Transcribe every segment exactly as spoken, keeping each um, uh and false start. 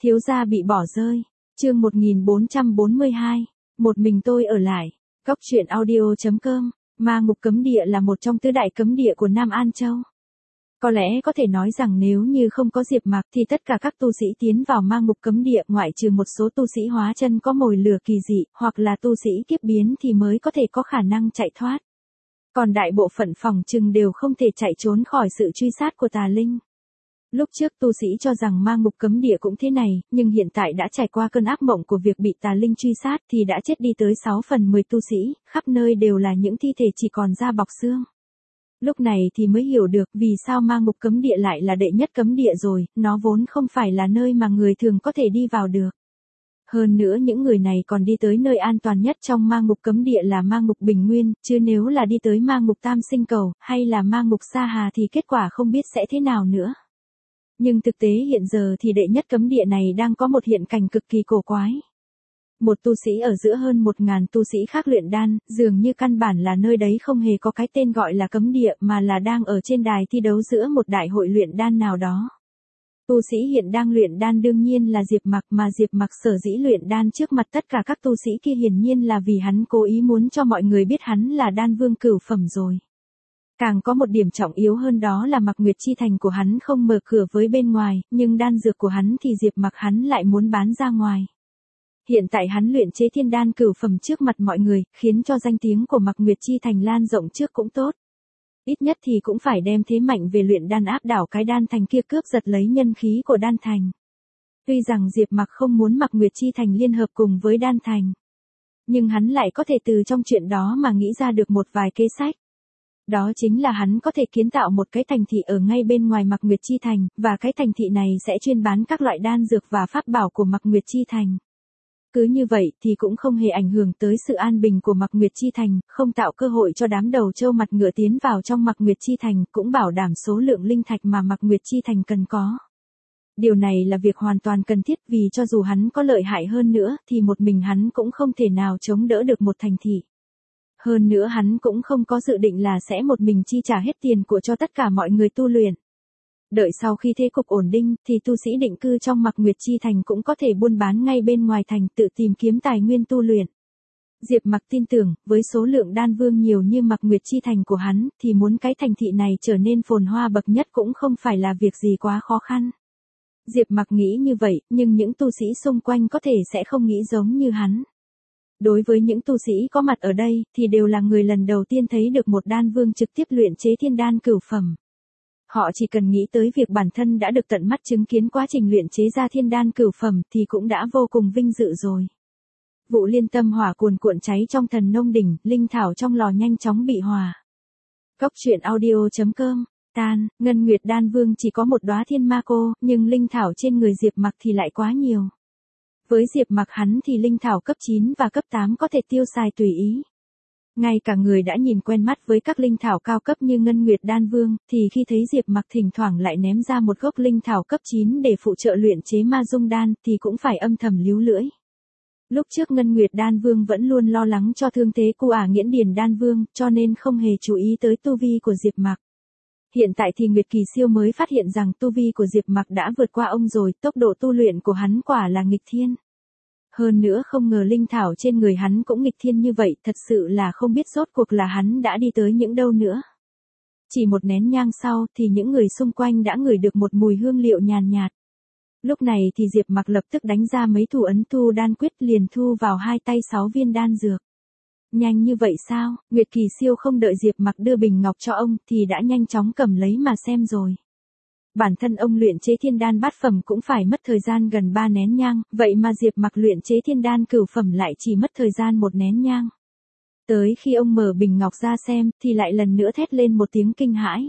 Thiếu gia bị bỏ rơi. Chương một nghìn bốn trăm bốn mươi hai. Một mình tôi ở lại. Góc truyện audio chấm com. Ma ngục cấm địa là một trong tứ đại cấm địa của Nam An Châu. Có lẽ có thể nói rằng nếu như không có Diệp Mặc thì tất cả các tu sĩ tiến vào ma ngục cấm địa ngoại trừ một số tu sĩ hóa chân có mồi lửa kỳ dị hoặc là tu sĩ kiếp biến thì mới có thể có khả năng chạy thoát. Còn đại bộ phận phòng trừng đều không thể chạy trốn khỏi sự truy sát của tà linh. Lúc trước tu sĩ cho rằng ma ngục cấm địa cũng thế này, nhưng hiện tại đã trải qua cơn ác mộng của việc bị tà linh truy sát thì đã chết đi tới sáu phần mười tu sĩ, khắp nơi đều là những thi thể chỉ còn da bọc xương. Lúc này thì mới hiểu được vì sao ma ngục cấm địa lại là đệ nhất cấm địa rồi, nó vốn không phải là nơi mà người thường có thể đi vào được. Hơn nữa những người này còn đi tới nơi an toàn nhất trong ma ngục cấm địa là ma ngục Bình Nguyên, chứ nếu là đi tới ma ngục Tam Sinh Cầu, hay là ma ngục Sa Hà thì kết quả không biết sẽ thế nào nữa. Nhưng thực tế hiện giờ thì đệ nhất cấm địa này đang có một hiện cảnh cực kỳ cổ quái. Một tu sĩ ở giữa hơn một ngàn tu sĩ khác luyện đan, dường như căn bản là nơi đấy không hề có cái tên gọi là cấm địa mà là đang ở trên đài thi đấu giữa một đại hội luyện đan nào đó. Tu sĩ hiện đang luyện đan đương nhiên là Diệp Mặc, mà Diệp Mặc sở dĩ luyện đan trước mặt tất cả các tu sĩ kia hiển nhiên là vì hắn cố ý muốn cho mọi người biết hắn là đan vương cửu phẩm rồi. Càng có một điểm trọng yếu hơn đó là Mặc Nguyệt Chi Thành của hắn không mở cửa với bên ngoài, nhưng đan dược của hắn thì Diệp Mặc hắn lại muốn bán ra ngoài. Hiện tại hắn luyện chế thiên đan cửu phẩm trước mặt mọi người, khiến cho danh tiếng của Mặc Nguyệt Chi Thành lan rộng trước cũng tốt. Ít nhất thì cũng phải đem thế mạnh về luyện đan áp đảo cái đan thành kia, cướp giật lấy nhân khí của đan thành. Tuy rằng Diệp Mặc không muốn Mặc Nguyệt Chi Thành liên hợp cùng với đan thành, nhưng hắn lại có thể từ trong chuyện đó mà nghĩ ra được một vài kế sách. Đó chính là hắn có thể kiến tạo một cái thành thị ở ngay bên ngoài Mặc Nguyệt Chi Thành, và cái thành thị này sẽ chuyên bán các loại đan dược và pháp bảo của Mặc Nguyệt Chi Thành. Cứ như vậy thì cũng không hề ảnh hưởng tới sự an bình của Mặc Nguyệt Chi Thành, không tạo cơ hội cho đám đầu trâu mặt ngựa tiến vào trong Mặc Nguyệt Chi Thành, cũng bảo đảm số lượng linh thạch mà Mặc Nguyệt Chi Thành cần có. Điều này là việc hoàn toàn cần thiết vì cho dù hắn có lợi hại hơn nữa thì một mình hắn cũng không thể nào chống đỡ được một thành thị. Hơn nữa hắn cũng không có dự định là sẽ một mình chi trả hết tiền của cho tất cả mọi người tu luyện. Đợi sau khi thế cục ổn định thì tu sĩ định cư trong Mặc Nguyệt Chi Thành cũng có thể buôn bán ngay bên ngoài thành, tự tìm kiếm tài nguyên tu luyện. Diệp Mặc tin tưởng, với số lượng đan vương nhiều như Mặc Nguyệt Chi Thành của hắn, thì muốn cái thành thị này trở nên phồn hoa bậc nhất cũng không phải là việc gì quá khó khăn. Diệp Mặc nghĩ như vậy, nhưng những tu sĩ xung quanh có thể sẽ không nghĩ giống như hắn. Đối với những tu sĩ có mặt ở đây, thì đều là người lần đầu tiên thấy được một đan vương trực tiếp luyện chế thiên đan cửu phẩm. Họ chỉ cần nghĩ tới việc bản thân đã được tận mắt chứng kiến quá trình luyện chế ra thiên đan cửu phẩm thì cũng đã vô cùng vinh dự rồi. Vụ liên tâm hỏa cuồn cuộn cháy trong thần nông đỉnh, linh thảo trong lò nhanh chóng bị hòa. Góc truyện audio chấm com. Tan, Ngân Nguyệt Đan Vương chỉ có một đóa thiên ma cô, nhưng linh thảo trên người Diệp Mặc thì lại quá nhiều. Với Diệp Mặc hắn thì linh thảo cấp chín và cấp tám có thể tiêu xài tùy ý. Ngay cả người đã nhìn quen mắt với các linh thảo cao cấp như Ngân Nguyệt Đan Vương, thì khi thấy Diệp Mặc thỉnh thoảng lại ném ra một gốc linh thảo cấp chín để phụ trợ luyện chế ma dung đan, thì cũng phải âm thầm líu lưỡi. Lúc trước Ngân Nguyệt Đan Vương vẫn luôn lo lắng cho thương thế của Ả Nghiễn Điền Đan Vương, cho nên không hề chú ý tới tu vi của Diệp Mặc. Hiện tại thì Nguyệt Kỳ Siêu mới phát hiện rằng tu vi của Diệp Mặc đã vượt qua ông rồi, tốc độ tu luyện của hắn quả là nghịch thiên. Hơn nữa không ngờ linh thảo trên người hắn cũng nghịch thiên như vậy, thật sự là không biết rốt cuộc là hắn đã đi tới những đâu nữa. Chỉ một nén nhang sau thì những người xung quanh đã ngửi được một mùi hương liệu nhàn nhạt. Lúc này thì Diệp Mặc lập tức đánh ra mấy thủ ấn thu đan quyết, liền thu vào hai tay sáu viên đan dược. Nhanh như vậy sao? Nguyệt Kỳ Siêu không đợi Diệp Mặc đưa bình ngọc cho ông thì đã nhanh chóng cầm lấy mà xem rồi. Bản thân ông luyện chế thiên đan bát phẩm cũng phải mất thời gian gần ba nén nhang, vậy mà Diệp Mặc luyện chế thiên đan cửu phẩm lại chỉ mất thời gian một nén nhang. Tới khi ông mở bình ngọc ra xem, thì lại lần nữa thét lên một tiếng kinh hãi.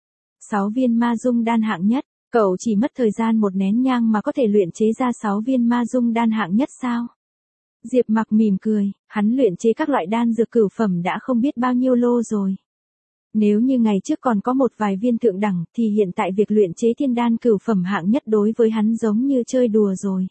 Sáu viên ma dung đan hạng nhất, cậu chỉ mất thời gian một nén nhang mà có thể luyện chế ra sáu viên ma dung đan hạng nhất sao? Diệp Mặc mỉm cười, hắn luyện chế các loại đan dược cửu phẩm đã không biết bao nhiêu lô rồi. Nếu như ngày trước còn có một vài viên thượng đẳng, thì hiện tại việc luyện chế thiên đan cửu phẩm hạng nhất đối với hắn giống như chơi đùa rồi.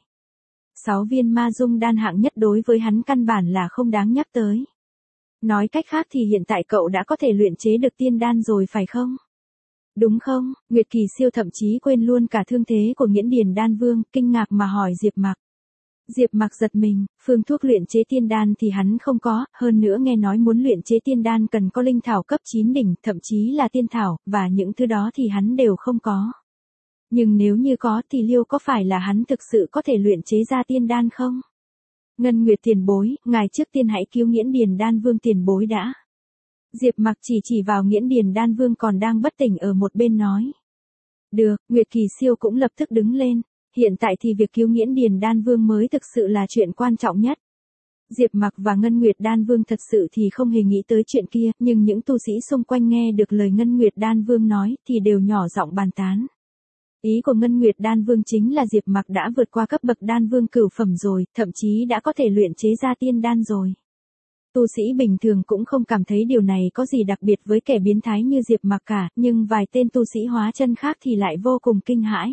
Sáu viên ma dung đan hạng nhất đối với hắn căn bản là không đáng nhắc tới. Nói cách khác thì hiện tại cậu đã có thể luyện chế được tiên đan rồi phải không? Đúng không? Nguyệt Kỳ Siêu thậm chí quên luôn cả thương thế của Nghiễn Điền Đan Vương, kinh ngạc mà hỏi Diệp Mặc. Diệp Mặc giật mình, phương thuốc luyện chế tiên đan thì hắn không có, hơn nữa nghe nói muốn luyện chế tiên đan cần có linh thảo cấp chín đỉnh, thậm chí là tiên thảo, và những thứ đó thì hắn đều không có. Nhưng nếu như có thì liệu có phải là hắn thực sự có thể luyện chế ra tiên đan không? Ngân Nguyệt tiền bối, ngài trước tiên hãy cứu Nghiễn Điền Đan Vương tiền bối đã. Diệp Mặc chỉ chỉ vào Nghiễn Điền Đan Vương còn đang bất tỉnh ở một bên nói. Được, Nguyệt Kỳ Siêu cũng lập tức đứng lên. Hiện tại thì việc cứu Nghiễn Điền Đan Vương mới thực sự là chuyện quan trọng nhất. Diệp Mặc và Ngân Nguyệt Đan Vương thật sự thì không hề nghĩ tới chuyện kia, nhưng những tu sĩ xung quanh nghe được lời Ngân Nguyệt Đan Vương nói thì đều nhỏ giọng bàn tán. Ý của Ngân Nguyệt Đan Vương chính là Diệp Mặc đã vượt qua cấp bậc đan vương cửu phẩm rồi, thậm chí đã có thể luyện chế ra tiên đan rồi. Tu sĩ bình thường cũng không cảm thấy điều này có gì đặc biệt với kẻ biến thái như Diệp Mặc cả, nhưng vài tên tu sĩ hóa chân khác thì lại vô cùng kinh hãi.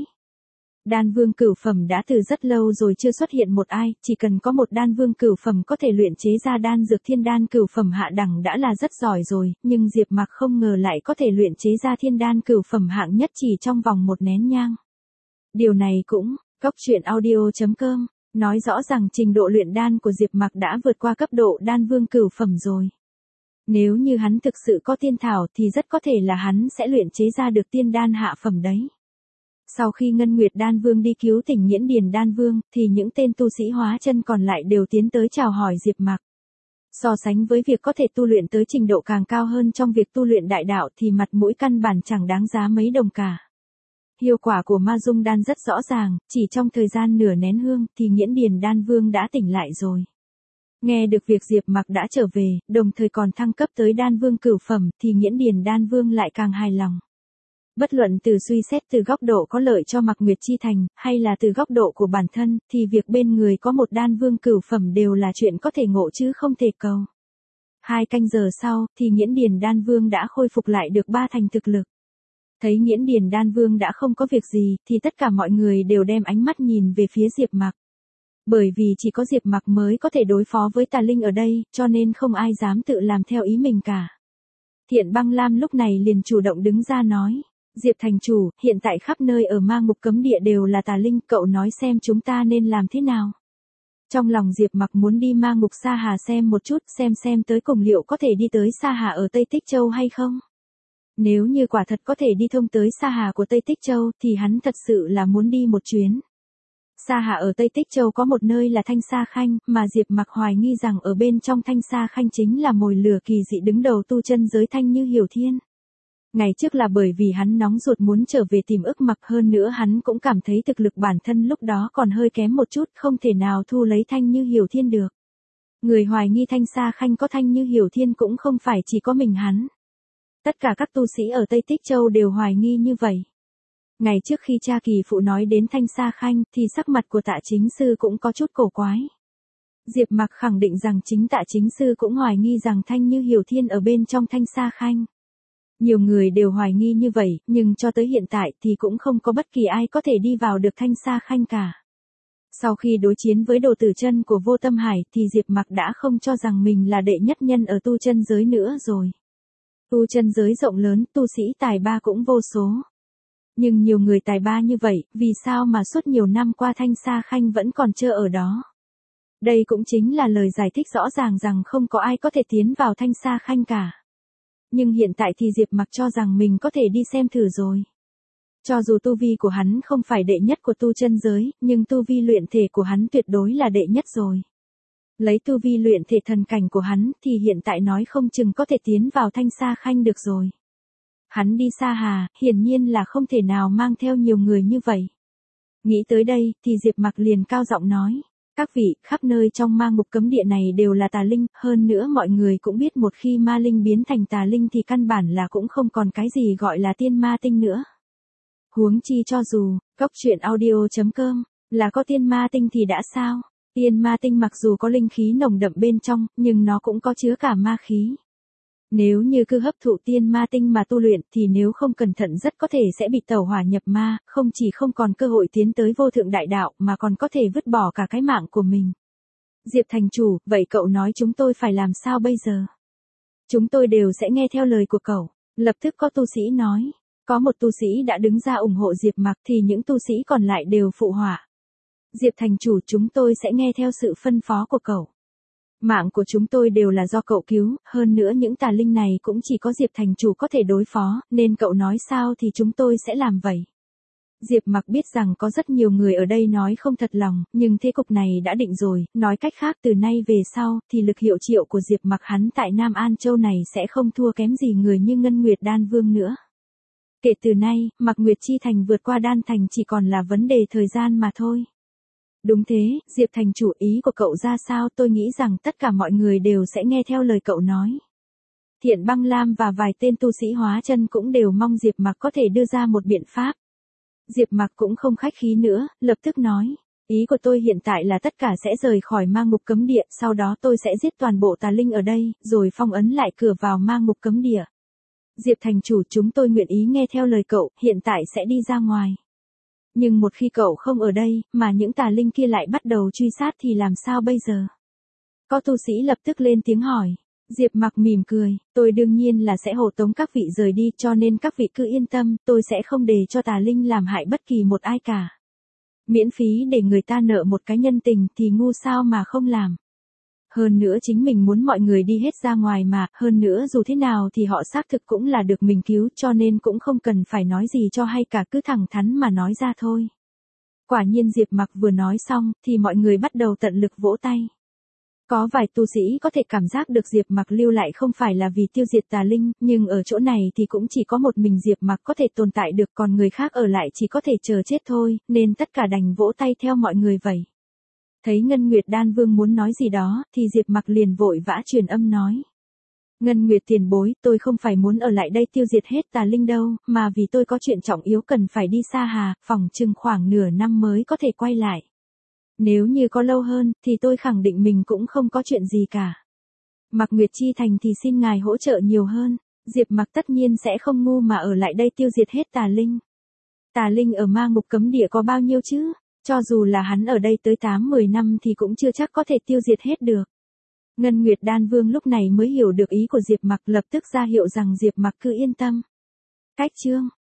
Đan vương cửu phẩm đã từ rất lâu rồi chưa xuất hiện một ai, chỉ cần có một đan vương cửu phẩm có thể luyện chế ra đan dược thiên đan cửu phẩm hạ đẳng đã là rất giỏi rồi, nhưng Diệp Mặc không ngờ lại có thể luyện chế ra thiên đan cửu phẩm hạng nhất chỉ trong vòng một nén nhang. Điều này cũng, Cốc Truyện Audio chấm com, nói rõ rằng trình độ luyện đan của Diệp Mặc đã vượt qua cấp độ đan vương cửu phẩm rồi. Nếu như hắn thực sự có tiên thảo thì rất có thể là hắn sẽ luyện chế ra được tiên đan hạ phẩm đấy. Sau khi Ngân Nguyệt Đan Vương đi cứu tỉnh Nghiễn Điền Đan Vương, thì những tên tu sĩ hóa chân còn lại đều tiến tới chào hỏi Diệp Mặc. So sánh với việc có thể tu luyện tới trình độ càng cao hơn trong việc tu luyện đại đạo thì mặt mũi căn bản chẳng đáng giá mấy đồng cả. Hiệu quả của ma dung đan rất rõ ràng, chỉ trong thời gian nửa nén hương thì Nghiễn Điền Đan Vương đã tỉnh lại rồi. Nghe được việc Diệp Mặc đã trở về, đồng thời còn thăng cấp tới đan vương cửu phẩm thì Nghiễn Điền Đan Vương lại càng hài lòng. Bất luận từ suy xét từ góc độ có lợi cho Mạc Nguyệt Chi Thành, hay là từ góc độ của bản thân, thì việc bên người có một đan vương cửu phẩm đều là chuyện có thể ngộ chứ không thể cầu. Hai canh giờ sau, thì Nghiễn Điền Đan Vương đã khôi phục lại được ba thành thực lực. Thấy Nghiễn Điền Đan Vương đã không có việc gì, thì tất cả mọi người đều đem ánh mắt nhìn về phía Diệp Mặc. Bởi vì chỉ có Diệp Mặc mới có thể đối phó với tà linh ở đây, cho nên không ai dám tự làm theo ý mình cả. Thiện Băng Lam lúc này liền chủ động đứng ra nói. Diệp thành chủ, hiện tại khắp nơi ở ma ngục cấm địa đều là tà linh, cậu nói xem chúng ta nên làm thế nào. Trong lòng Diệp Mặc muốn đi ma ngục Sa Hà xem một chút, xem xem tới cùng liệu có thể đi tới Sa Hà ở Tây Tích Châu hay không. Nếu như quả thật có thể đi thông tới Sa Hà của Tây Tích Châu thì hắn thật sự là muốn đi một chuyến. Sa Hà ở Tây Tích Châu có một nơi là Thanh Sa Khanh, mà Diệp Mặc hoài nghi rằng ở bên trong Thanh Sa Khanh chính là mồi lửa kỳ dị đứng đầu tu chân giới Thanh Như Hiểu Thiên. Ngày trước là bởi vì hắn nóng ruột muốn trở về tìm ức mặc, hơn nữa hắn cũng cảm thấy thực lực bản thân lúc đó còn hơi kém một chút, không thể nào thu lấy Thanh Như Hiểu Thiên được. Người hoài nghi Thanh Sa Khanh có Thanh Như Hiểu Thiên cũng không phải chỉ có mình hắn. Tất cả các tu sĩ ở Tây Tích Châu đều hoài nghi như vậy. Ngày trước khi cha kỳ phụ nói đến Thanh Sa Khanh thì sắc mặt của Tạ Chính Sư cũng có chút cổ quái. Diệp Mặc khẳng định rằng chính Tạ Chính Sư cũng hoài nghi rằng Thanh Như Hiểu Thiên ở bên trong Thanh Sa Khanh. Nhiều người đều hoài nghi như vậy, nhưng cho tới hiện tại thì cũng không có bất kỳ ai có thể đi vào được Thanh Sa Khanh cả. Sau khi đối chiến với Đồ Tử Chân của Vô Tâm Hải thì Diệp Mặc đã không cho rằng mình là đệ nhất nhân ở tu chân giới nữa rồi. Tu chân giới rộng lớn, tu sĩ tài ba cũng vô số. Nhưng nhiều người tài ba như vậy, vì sao mà suốt nhiều năm qua Thanh Sa Khanh vẫn còn trơ ở đó? Đây cũng chính là lời giải thích rõ ràng rằng không có ai có thể tiến vào Thanh Sa Khanh cả. Nhưng hiện tại thì Diệp Mặc cho rằng mình có thể đi xem thử rồi. Cho dù tu vi của hắn không phải đệ nhất của tu chân giới, nhưng tu vi luyện thể của hắn tuyệt đối là đệ nhất rồi. Lấy tu vi luyện thể thần cảnh của hắn thì hiện tại nói không chừng có thể tiến vào Thanh Sa Khanh được rồi. Hắn đi Sa Hà, hiển nhiên là không thể nào mang theo nhiều người như vậy. Nghĩ tới đây, thì Diệp Mặc liền cao giọng nói. Các vị, khắp nơi trong ma ngục cấm địa này đều là tà linh, hơn nữa mọi người cũng biết một khi ma linh biến thành tà linh thì căn bản là cũng không còn cái gì gọi là tiên ma tinh nữa. Huống chi cho dù, Cốc Truyện Audio chấm com, là có tiên ma tinh thì đã sao? Tiên ma tinh mặc dù có linh khí nồng đậm bên trong, nhưng nó cũng có chứa cả ma khí. Nếu như cứ hấp thụ tiên ma tinh mà tu luyện thì nếu không cẩn thận rất có thể sẽ bị tẩu hỏa nhập ma, không chỉ không còn cơ hội tiến tới vô thượng đại đạo mà còn có thể vứt bỏ cả cái mạng của mình. Diệp thành chủ, vậy cậu nói chúng tôi phải làm sao bây giờ? Chúng tôi đều sẽ nghe theo lời của cậu. Lập tức có tu sĩ nói. Có một tu sĩ đã đứng ra ủng hộ Diệp Mặc thì những tu sĩ còn lại đều phụ họa. Diệp thành chủ, chúng tôi sẽ nghe theo sự phân phó của cậu. Mạng của chúng tôi đều là do cậu cứu, hơn nữa những tà linh này cũng chỉ có Diệp thành chủ có thể đối phó, nên cậu nói sao thì chúng tôi sẽ làm vậy. Diệp Mặc biết rằng có rất nhiều người ở đây nói không thật lòng, nhưng thế cục này đã định rồi, nói cách khác từ nay về sau, thì lực hiệu triệu của Diệp Mặc hắn tại Nam An Châu này sẽ không thua kém gì người như Ngân Nguyệt Đan Vương nữa. Kể từ nay, Mặc Nguyệt Chi Thành vượt qua Đan Thành chỉ còn là vấn đề thời gian mà thôi. Đúng thế, Diệp thành chủ, ý của cậu ra sao? Tôi nghĩ rằng tất cả mọi người đều sẽ nghe theo lời cậu nói. Thiện Băng Lam và vài tên tu sĩ hóa chân cũng đều mong Diệp Mặc có thể đưa ra một biện pháp. Diệp Mặc cũng không khách khí nữa, lập tức nói. Ý của tôi hiện tại là tất cả sẽ rời khỏi ma ngục cấm địa, sau đó tôi sẽ giết toàn bộ tà linh ở đây, rồi phong ấn lại cửa vào ma ngục cấm địa. Diệp thành chủ, chúng tôi nguyện ý nghe theo lời cậu, hiện tại sẽ đi ra ngoài. Nhưng một khi cậu không ở đây, mà những tà linh kia lại bắt đầu truy sát thì làm sao bây giờ? Có tu sĩ lập tức lên tiếng hỏi. Diệp Mặc mỉm cười, tôi đương nhiên là sẽ hộ tống các vị rời đi, cho nên các vị cứ yên tâm, tôi sẽ không để cho tà linh làm hại bất kỳ một ai cả. Miễn phí để người ta nợ một cái nhân tình thì ngu sao mà không làm. Hơn nữa chính mình muốn mọi người đi hết ra ngoài mà, hơn nữa dù thế nào thì họ xác thực cũng là được mình cứu, cho nên cũng không cần phải nói gì cho hay cả, cứ thẳng thắn mà nói ra thôi. Quả nhiên Diệp Mặc vừa nói xong, thì mọi người bắt đầu tận lực vỗ tay. Có vài tu sĩ có thể cảm giác được Diệp Mặc lưu lại không phải là vì tiêu diệt tà linh, nhưng ở chỗ này thì cũng chỉ có một mình Diệp Mặc có thể tồn tại được, còn người khác ở lại chỉ có thể chờ chết thôi, nên tất cả đành vỗ tay theo mọi người vậy. Thấy Ngân Nguyệt Đan Vương muốn nói gì đó, thì Diệp Mặc liền vội vã truyền âm nói. Ngân Nguyệt tiền bối, tôi không phải muốn ở lại đây tiêu diệt hết tà linh đâu, mà vì tôi có chuyện trọng yếu cần phải đi xa hà, phỏng chừng khoảng nửa năm mới có thể quay lại. Nếu như có lâu hơn, thì tôi khẳng định mình cũng không có chuyện gì cả. Mặc Nguyệt Chi Thành thì xin ngài hỗ trợ nhiều hơn. Diệp Mặc tất nhiên sẽ không ngu mà ở lại đây tiêu diệt hết tà linh. Tà linh ở ma ngục cấm địa có bao nhiêu chứ? Cho dù là hắn ở đây tới tám mười năm thì cũng chưa chắc có thể tiêu diệt hết được. Ngân Nguyệt Đan Vương lúc này mới hiểu được ý của Diệp Mặc, lập tức ra hiệu rằng Diệp Mặc cứ yên tâm. Cách chương